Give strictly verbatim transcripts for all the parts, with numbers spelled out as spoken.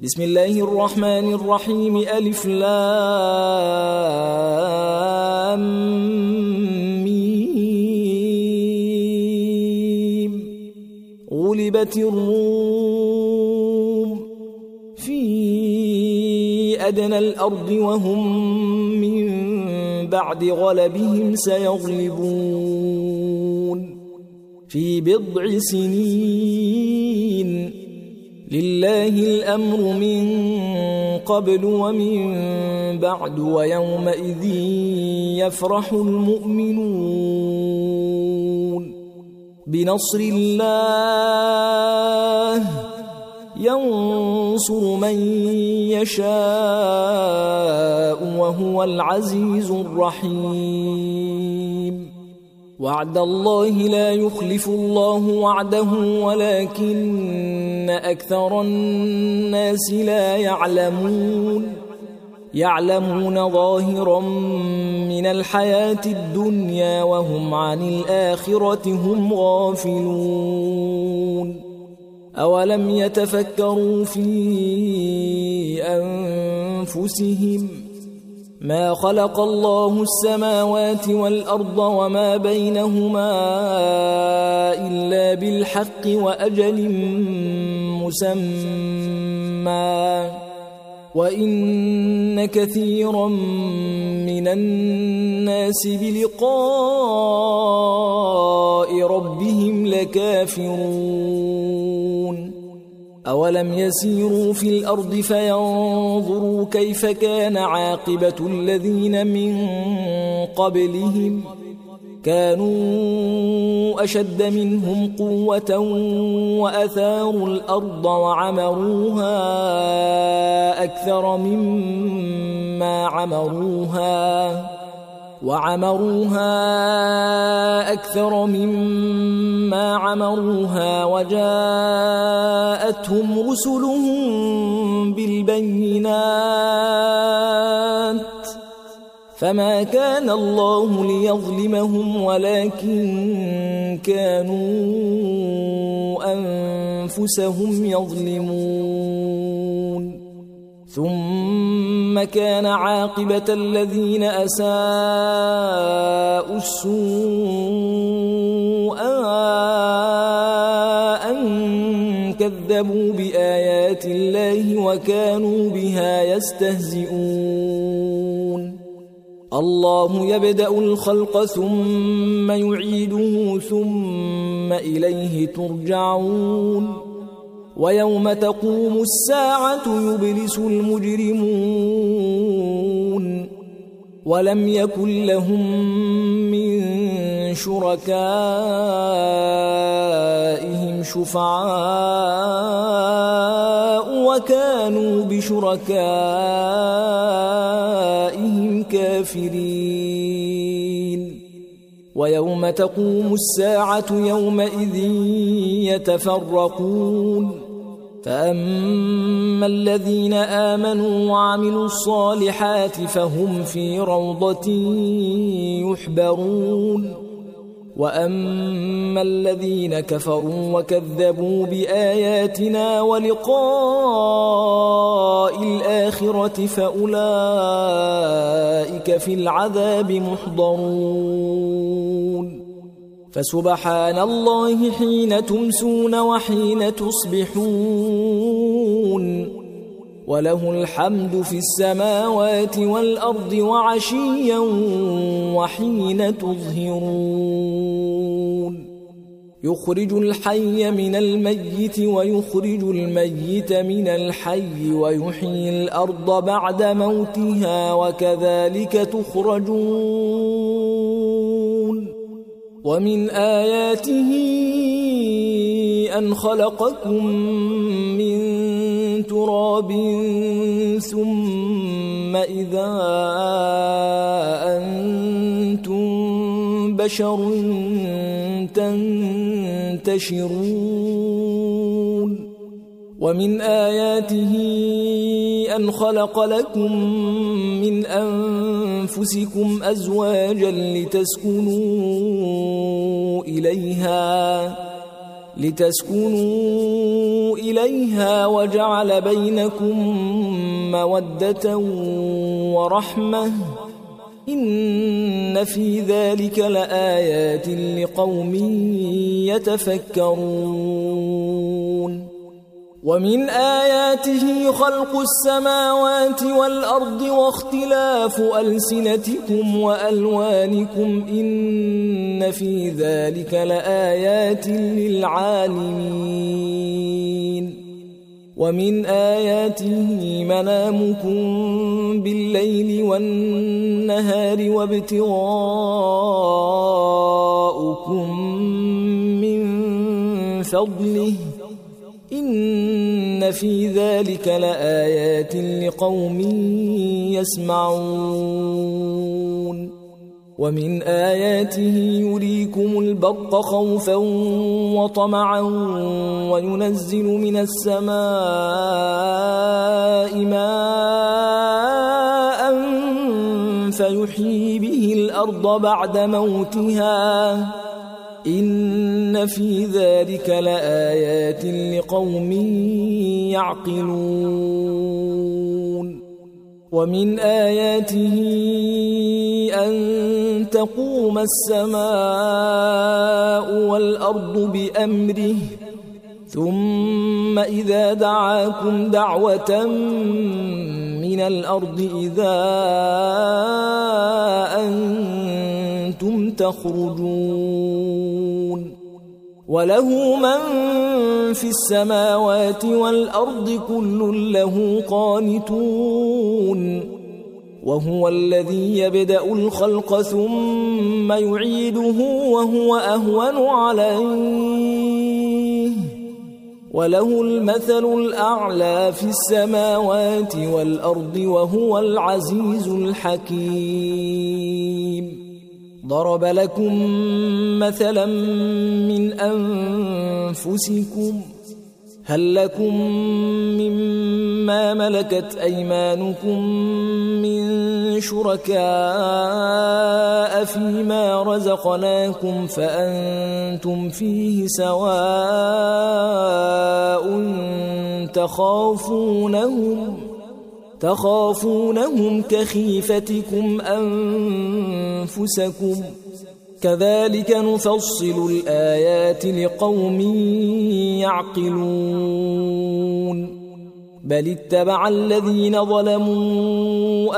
بسم الله الرحمن الرحيم. ألف لام ميم. غلبت الروم في أدنى الأرض وهم من بعد غلبهم سيغلبون في بضع سنين. لله الأمر من قبل ومن بعد ويومئذ يفرح المؤمنون بنصر الله ينصر من يشاء وهو العزيز الرحيم. وعد الله لا يخلف الله وعده ولكن أكثر الناس لا يعلمون يعلمون ظاهرا من الحياة الدنيا وهم عن الآخرة هم غافلون. أولم يتفكروا في أنفسهم ما خلق الله السماوات والأرض وما بينهما إلا بالحق وأجل مسمى وإن كثيرا من الناس بلقاء ربهم لكافرون. أولم يسيروا في الأرض فينظروا كيف كان عاقبة الذين من قبلهم كانوا أشد منهم قوة وأثاروا الأرض وعمروها أكثر مما عمروها وعمروها أكثر مما عمروها وجاءتهم رسلهم بالبينات فما كان الله ليظلمهم ولكن كانوا أنفسهم يظلمون. ثم كان عاقبة الذين أساءوا السوء أن كذبوا بآيات الله وكانوا بها يستهزئون. الله يبدأ الخلق ثم يعيده ثم إليه ترجعون. ويوم تقوم الساعة يبلس المجرمون ولم يكن لهم من شركائهم شفعاء وكانوا بشركائهم كافرين. ويوم تقوم الساعة يومئذ يتفرقون فأما الذين آمنوا وعملوا الصالحات فهم في روضة يحبرون وأما الذين كفروا وكذبوا بآياتنا ولقاء الآخرة فأولئك في العذاب محضرون. فسبحان الله حين تمسون وحين تصبحون وله الحمد في السماوات والأرض وعشيا وحين تظهرون. يخرج الحي من الميت ويخرج الميت من الحي ويحيي الأرض بعد موتها وكذلك تخرجون. ومن آياته أن خلقكم من تراب ثم إذا أنتم بشر تنتشرون. ومن آياته أن خلق لكم من أنفسكم أزواجا لتسكنوا إليها لتسكنوا إليها وجعل بينكم مودة ورحمة إن في ذلك لآيات لقوم يتفكرون ومن آياته خلق السماوات والأرض واختلاف ألسنتكم وألوانكم إن في ذلك لآيات للعالمين ومن آياته منامكم بالليل والنهار وابتغاؤكم من فضله إن في ذلك لآيات لقوم يسمعون ومن آياته يريكم البرق خوفا وطمعا وينزل من السماء ماء فيحيي به الأرض بعد موتها إن في ذلك لآيات لقوم يعقلون ومن آياته أن تقوم السماء والأرض بأمره ثم إذا دعاكم دعوة من الأرض إذا أنتم تخرجون وله من في السماوات والأرض كل له قانتون وهو الذي يبدأ الخلق ثم يعيده وهو أهون عليه وله المثل الأعلى في السماوات والأرض وهو العزيز الحكيم ضرب لكم مثلا من أنفسكم هل لكم مما ملكت أيمانكم من شركاء فيما رزقناكم فأنتم فيه سواء تخافونهم تخافونهم كخيفتكم أنفسكم كذلك نفصل الآيات لقوم يعقلون بل اتبع الذين ظلموا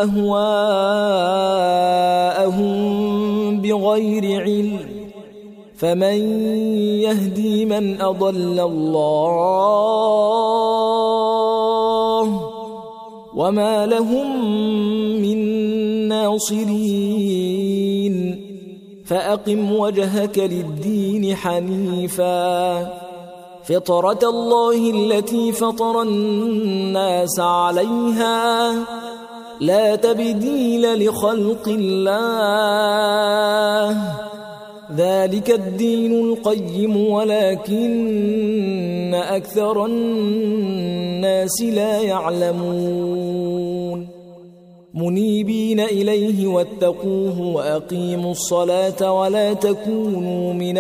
أهواءهم بغير علم فمن يهدي من أضل الله وما لهم من ناصرين فأقم وجهك للدين حنيفا فطرة الله التي فطر الناس عليها لا تبديل لخلق الله ذلك الدين القيم ولكن أكثر الناس لا يعلمون منيبين إليه واتقوه وأقيموا الصلاة ولا تكونوا من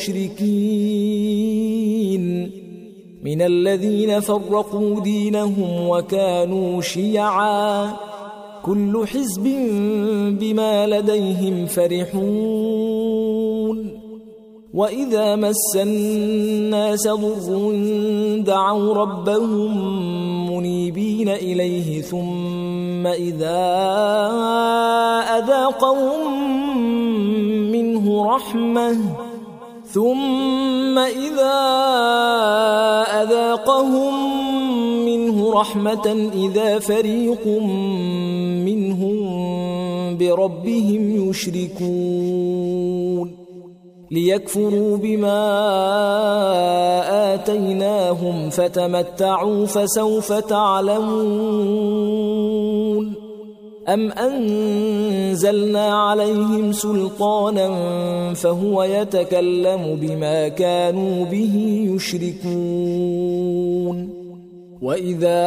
المشركين من الذين فرقوا دينهم وكانوا شيعا كل حزب بما لديهم فرحون وإذا مس الناس ضر دعوا ربهم منيبين إليه ثم إذا أذاقهم منه رحمة ثم إذا أذاقهم منه رحمة إذا فريق منهم بربهم يشركون ليكفروا بما آتيناهم فتمتعوا فسوف تعلمون أم أنزلنا عليهم سلطانا فهو يتكلم بما كانوا به يشركون وإذا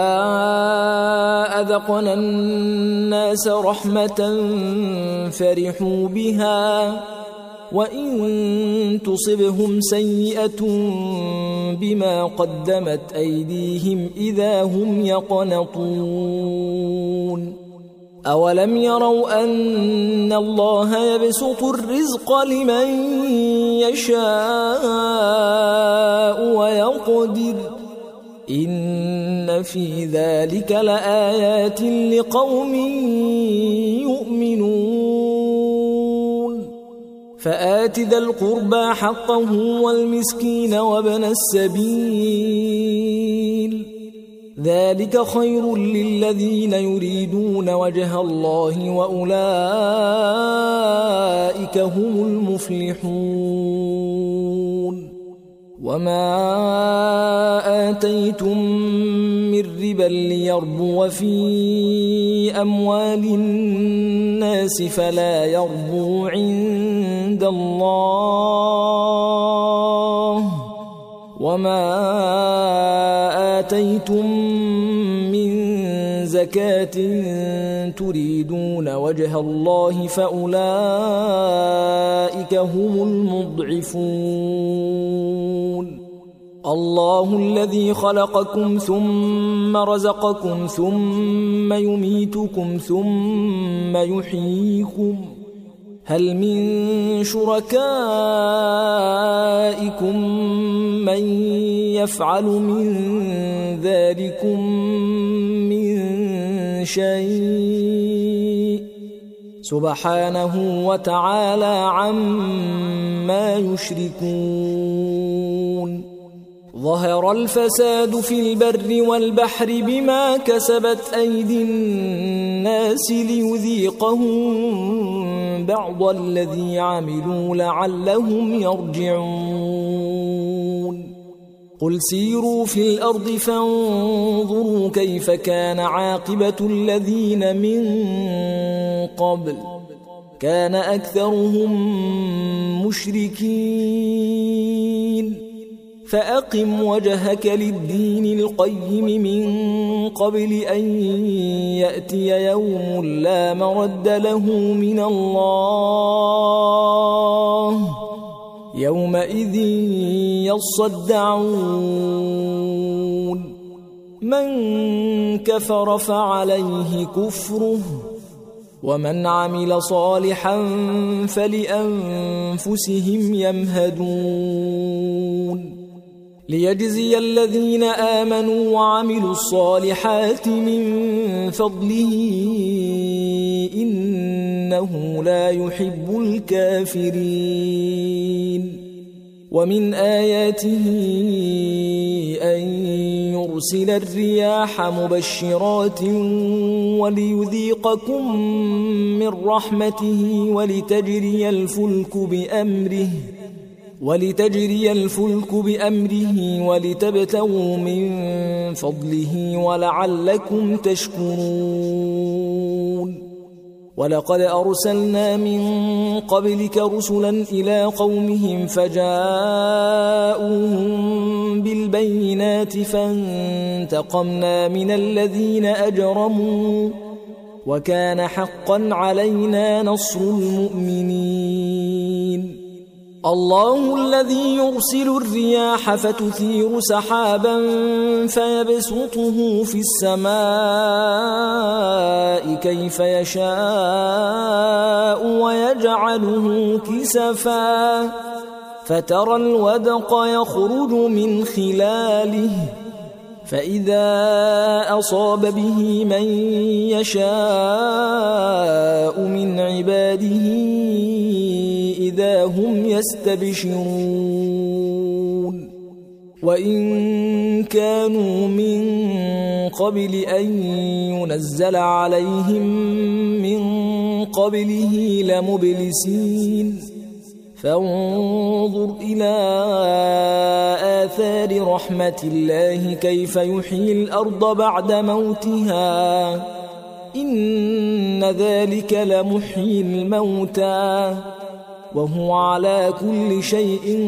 أذقنا الناس رحمة فرحوا بها وإن تصبهم سيئة بما قدمت أيديهم إذا هم يقنطون أولم يروا أن الله يبسط الرزق لمن يشاء ويقدر إن في ذلك لآيات لقوم يؤمنون فآت ذا القربى حقه والمسكين وابن السبيل ذلك خير للذين يريدون وجه الله وأولئك هم المفلحون وما آتيتم من ربا ليربو في أموال الناس فلا يربو عند الله وما آتيتم من زكاة تريدون وجه الله فأولئك هم المضعفون الله الذي خلقكم ثم رزقكم ثم يميتكم ثم يحييكم هل من شركائكم من يفعل من ذلكم من شيء سبحانه وتعالى عما يشركون ظهر الفساد في البر والبحر بما كسبت أيدي الناس ليذيقهم بعض الذي عملوا لعلهم يرجعون قل سيروا في الأرض فانظروا كيف كان عاقبة الذين من قبل كان أكثرهم مشركين فأقم وجهك للدين القيم من قبل أن يأتي يوم لا مرد له من الله يومئذ يصدعون من كفر فعليه كفره ومن عمل صالحا فلأنفسهم يمهدون ليجزي الذين آمنوا وعملوا الصالحات من فضله إنه لا يحب الكافرين ومن آياته أن يرسل الرياح مبشرات وليذيقكم من رحمته ولتجري الفلك بأمره ولتجري الفلك بأمره ولتبتغوا من فضله ولعلكم تشكرون ولقد أرسلنا من قبلك رسلا إلى قومهم فجاءوهم بالبينات فانتقمنا من الذين أجرموا وكان حقا علينا نصر المؤمنين الله الذي يرسل الرياح فتثير سحابا فيبسطه في السماء كيف يشاء ويجعله كسفا فترى الودق يخرج من خلاله فإذا أصاب به من يشاء من عباده إذا هم يستبشرون وإن كانوا من قبل أن ينزل عليهم من قبله لمبلسين فانظر إلى آثار رحمة الله كيف يحيي الأرض بعد موتها إن ذلك لمحيي الموتى وهو على كل شيء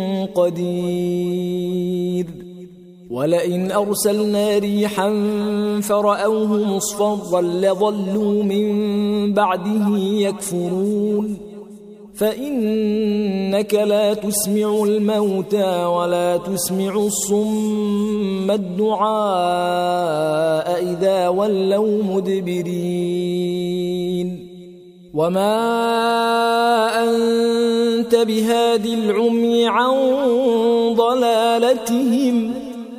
قدير ولئن أرسلنا ريحا فرأوه مصفرا لظلوا من بعده يكفرون فإنك لا تسمع الموتى ولا تسمع الصم الدعاء إذا ولوا مدبرين وما أنت بهاد العمي عن ضلالتهم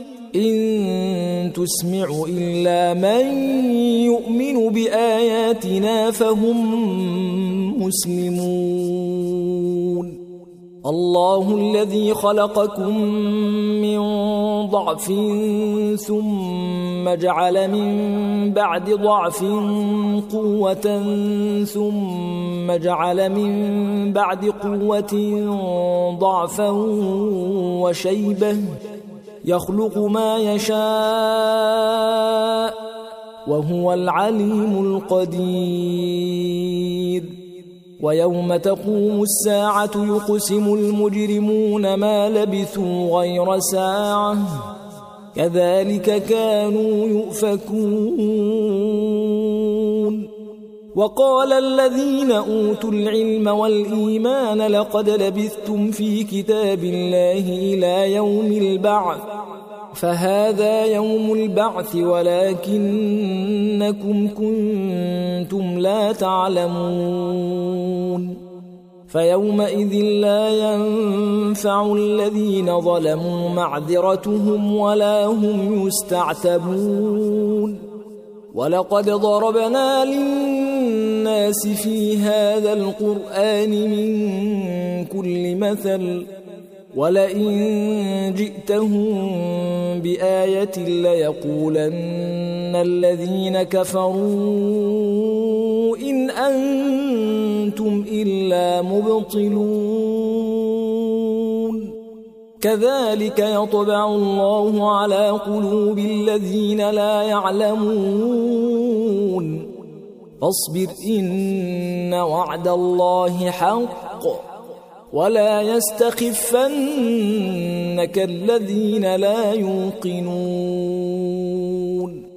إن تسمع إلا من يؤمن بآياتنا فهم مسلمون الله الذي خلقكم من ضعف ثم جعل من بعد ضعف قوة ثم جعل من بعد قوة ضعفا وشيبة يخلق ما يشاء وهو العليم القدير ويوم تقوم الساعة يقسم المجرمون ما لبثوا غير ساعة كذلك كانوا يؤفكون وقال الذين أوتوا العلم والإيمان لقد لبثتم في كتاب الله إلى يوم البعث فهذا يوم البعث ولكنكم كنتم لا تعلمون فيومئذ لا ينفع الذين ظلموا معذرتهم ولا هم يستعتبون ولقد ضربنا للناس في هذا القرآن من كل مثل ولئن جئتهم بآية ليقولن الذين كفروا إن أنتم إلا مبطلون كذلك يطبع الله على قلوب الذين لا يعلمون فاصبر إن وعد الله حق ولا يستخفنك الذين لا يوقنون